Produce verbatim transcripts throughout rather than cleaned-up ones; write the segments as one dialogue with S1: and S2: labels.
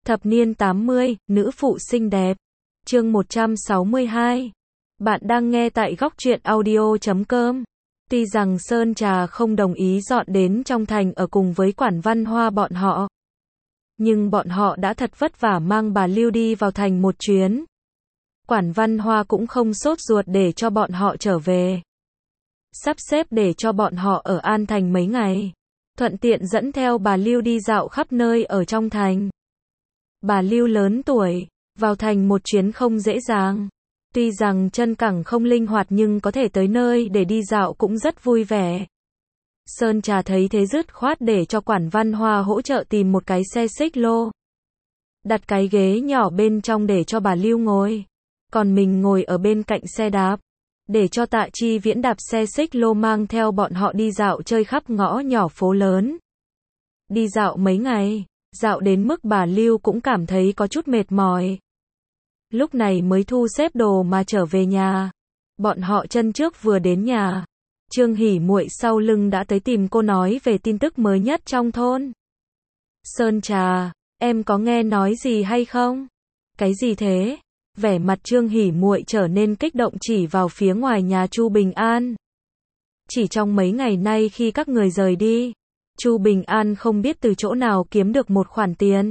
S1: Thập niên tám mươi, nữ phụ xinh đẹp. Chương một trăm sáu mươi hai. Bạn đang nghe tại góc truyện audio chấm com. Tuy rằng Sơn Trà không đồng ý dọn đến trong thành ở cùng với Quản Văn Hoa bọn họ, nhưng bọn họ đã thật vất vả mang bà Lưu đi vào thành một chuyến. Quản Văn Hoa cũng không sốt ruột để cho bọn họ trở về, sắp xếp để cho bọn họ ở An Thành mấy ngày, thuận tiện dẫn theo bà Lưu đi dạo khắp nơi ở trong thành. Bà Lưu lớn tuổi, vào thành một chuyến không dễ dàng. Tuy rằng chân cẳng không linh hoạt nhưng có thể tới nơi để đi dạo cũng rất vui vẻ. Sơn Trà thấy thế dứt khoát để cho Quản Văn Hoa hỗ trợ tìm một cái xe xích lô, đặt cái ghế nhỏ bên trong để cho bà Lưu ngồi, còn mình ngồi ở bên cạnh xe đạp, để cho Tạ Chi Viễn đạp xe xích lô mang theo bọn họ đi dạo chơi khắp ngõ nhỏ phố lớn. Đi dạo mấy ngày, dạo đến mức bà Lưu cũng cảm thấy có chút mệt mỏi. Lúc này mới thu xếp đồ mà trở về nhà. Bọn họ chân trước vừa đến nhà, Trương Hỉ Muội sau lưng đã tới tìm cô nói về tin tức mới nhất trong thôn. Sơn Trà, em có nghe nói gì hay không? Cái gì thế? Vẻ mặt Trương Hỉ Muội trở nên kích động chỉ vào phía ngoài nhà Chu Bình An. Chỉ trong mấy ngày nay khi các người rời đi, Chu Bình An không biết từ chỗ nào kiếm được một khoản tiền,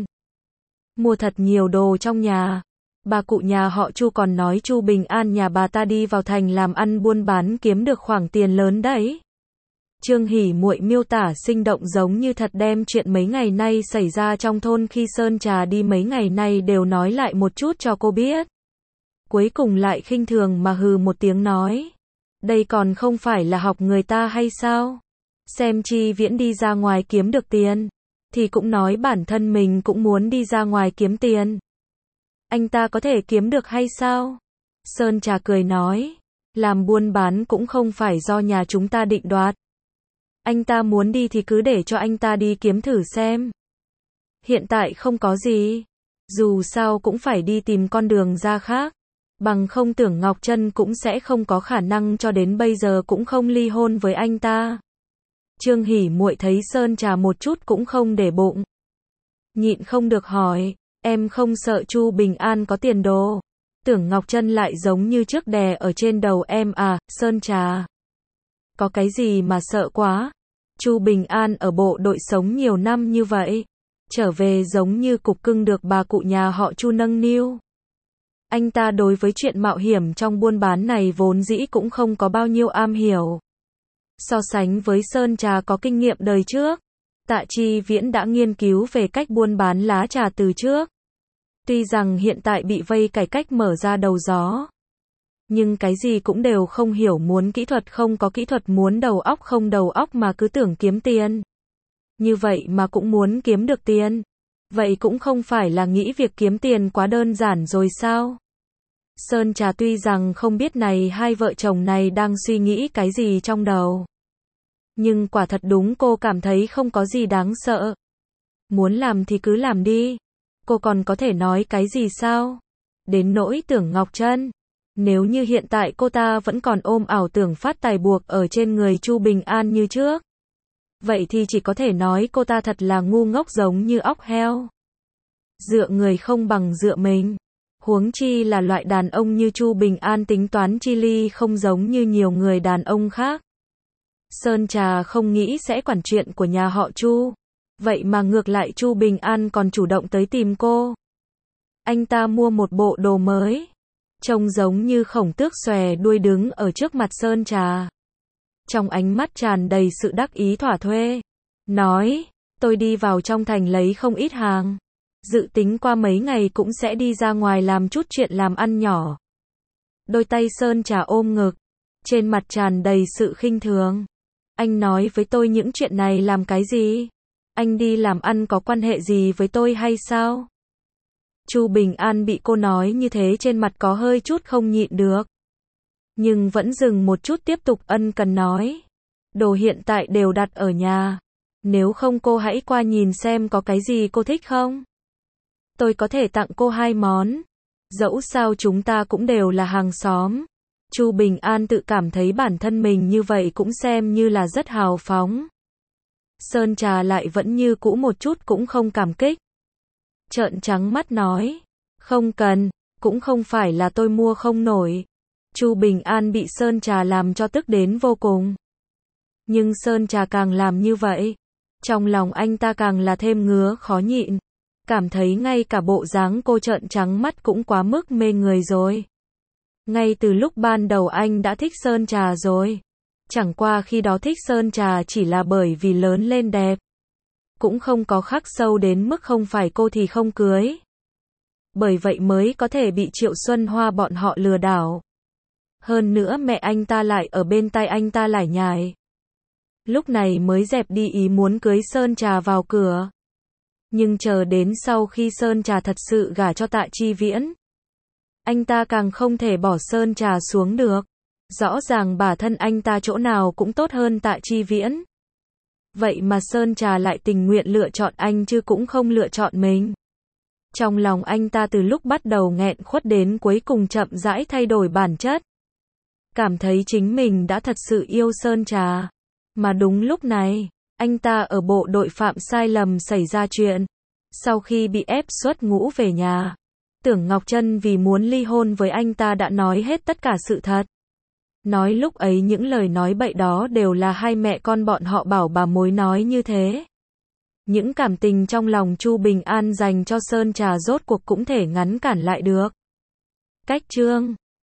S1: mua thật nhiều đồ trong nhà. Bà cụ nhà họ Chu còn nói Chu Bình An nhà bà ta đi vào thành làm ăn buôn bán kiếm được khoản tiền lớn đấy. Trương Hỉ Muội miêu tả sinh động giống như thật đem chuyện mấy ngày nay xảy ra trong thôn khi Sơn Trà đi mấy ngày nay đều nói lại một chút cho cô biết. Cuối cùng lại khinh thường mà hừ một tiếng nói, đây còn không phải là học người ta hay sao? Xem Chi Viễn đi ra ngoài kiếm được tiền, thì cũng nói bản thân mình cũng muốn đi ra ngoài kiếm tiền. Anh ta có thể kiếm được hay sao? Sơn Trà cười nói, làm buôn bán cũng không phải do nhà chúng ta định đoạt. Anh ta muốn đi thì cứ để cho anh ta đi kiếm thử xem. Hiện tại không có gì, dù sao cũng phải đi tìm con đường ra khác. Bằng không Tưởng Ngọc Trân cũng sẽ không có khả năng cho đến bây giờ cũng không ly hôn với anh ta. Trương Hỉ Muội thấy Sơn Trà một chút cũng không để bụng, nhịn không được hỏi, em không sợ Chu Bình An có tiền đồ? Tưởng Ngọc Trân lại giống như trước đè ở trên đầu em à? Sơn Trà, có cái gì mà sợ quá? Chu Bình An ở bộ đội sống nhiều năm như vậy, trở về giống như cục cưng được bà cụ nhà họ Chu nâng niu. Anh ta đối với chuyện mạo hiểm trong buôn bán này vốn dĩ cũng không có bao nhiêu am hiểu. So sánh với Sơn Trà có kinh nghiệm đời trước, Tạ Chi Viễn đã nghiên cứu về cách buôn bán lá trà từ trước. Tuy rằng hiện tại bị vây cải cách mở ra đầu gió, nhưng cái gì cũng đều không hiểu, muốn kỹ thuật không có kỹ thuật, muốn đầu óc không đầu óc mà cứ tưởng kiếm tiền. Như vậy mà cũng muốn kiếm được tiền. Vậy cũng không phải là nghĩ việc kiếm tiền quá đơn giản rồi sao? Sơn Trà tuy rằng không biết này hai vợ chồng này đang suy nghĩ cái gì trong đầu, nhưng quả thật đúng cô cảm thấy không có gì đáng sợ. Muốn làm thì cứ làm đi. Cô còn có thể nói cái gì sao? Đến nỗi Tưởng Ngọc Trân, nếu như hiện tại cô ta vẫn còn ôm ảo tưởng phát tài buộc ở trên người Chu Bình An như trước, vậy thì chỉ có thể nói cô ta thật là ngu ngốc giống như óc heo. Dựa người không bằng dựa mình. Huống chi là loại đàn ông như Chu Bình An tính toán chi ly không giống như nhiều người đàn ông khác. Sơn Trà không nghĩ sẽ quản chuyện của nhà họ Chu, vậy mà ngược lại Chu Bình An còn chủ động tới tìm cô. Anh ta mua một bộ đồ mới, trông giống như khổng tước xòe đuôi đứng ở trước mặt Sơn Trà, trong ánh mắt tràn đầy sự đắc ý thỏa thuê, nói, tôi đi vào trong thành lấy không ít hàng, dự tính qua mấy ngày cũng sẽ đi ra ngoài làm chút chuyện làm ăn nhỏ. Đôi tay Sơn Trà ôm ngực, trên mặt tràn đầy sự khinh thường. Anh nói với tôi những chuyện này làm cái gì? Anh đi làm ăn có quan hệ gì với tôi hay sao? Chu Bình An bị cô nói như thế trên mặt có hơi chút không nhịn được, nhưng vẫn dừng một chút tiếp tục ân cần nói, đồ hiện tại đều đặt ở nhà, nếu không cô hãy qua nhìn xem có cái gì cô thích không? Tôi có thể tặng cô hai món, dẫu sao chúng ta cũng đều là hàng xóm. Chu Bình An tự cảm thấy bản thân mình như vậy cũng xem như là rất hào phóng. Sơn Trà lại vẫn như cũ một chút cũng không cảm kích. trợn trắng mắt nói. Không cần, cũng không phải là tôi mua không nổi. Chu Bình An bị Sơn Trà làm cho tức đến vô cùng. Nhưng Sơn Trà càng làm như vậy, trong lòng anh ta càng là thêm ngứa khó nhịn. Cảm thấy ngay cả bộ dáng cô trợn trắng mắt cũng quá mức mê người rồi. Ngay từ lúc ban đầu anh đã thích Sơn Trà rồi. Chẳng qua khi đó thích Sơn Trà chỉ là bởi vì lớn lên đẹp. Cũng không có khắc sâu đến mức không phải cô thì không cưới. Bởi vậy mới có thể bị Triệu Xuân Hoa bọn họ lừa đảo. Hơn nữa mẹ anh ta lại ở bên tai anh ta lải nhải. Lúc này mới dẹp đi ý muốn cưới Sơn Trà vào cửa. Nhưng chờ đến sau khi Sơn Trà thật sự gả cho Tạ Chi Viễn, anh ta càng không thể bỏ Sơn Trà xuống được. Rõ ràng bản thân anh ta chỗ nào cũng tốt hơn Tạ Chi Viễn. Vậy mà Sơn Trà lại tình nguyện lựa chọn anh chứ cũng không lựa chọn mình. Trong lòng anh ta từ lúc bắt đầu nghẹn khuất đến cuối cùng chậm rãi thay đổi bản chất. Cảm thấy chính mình đã thật sự yêu Sơn Trà. Mà đúng lúc này, anh ta ở bộ đội phạm sai lầm xảy ra chuyện. Sau khi bị ép xuất ngũ về nhà, Tưởng Ngọc Trân vì muốn ly hôn với anh ta đã nói hết tất cả sự thật. Nói lúc ấy những lời nói bậy đó đều là hai mẹ con bọn họ bảo bà mối nói như thế. Những cảm tình trong lòng Chu Bình An dành cho Sơn Trà rốt cuộc cũng thể ngăn cản lại được. Cách chương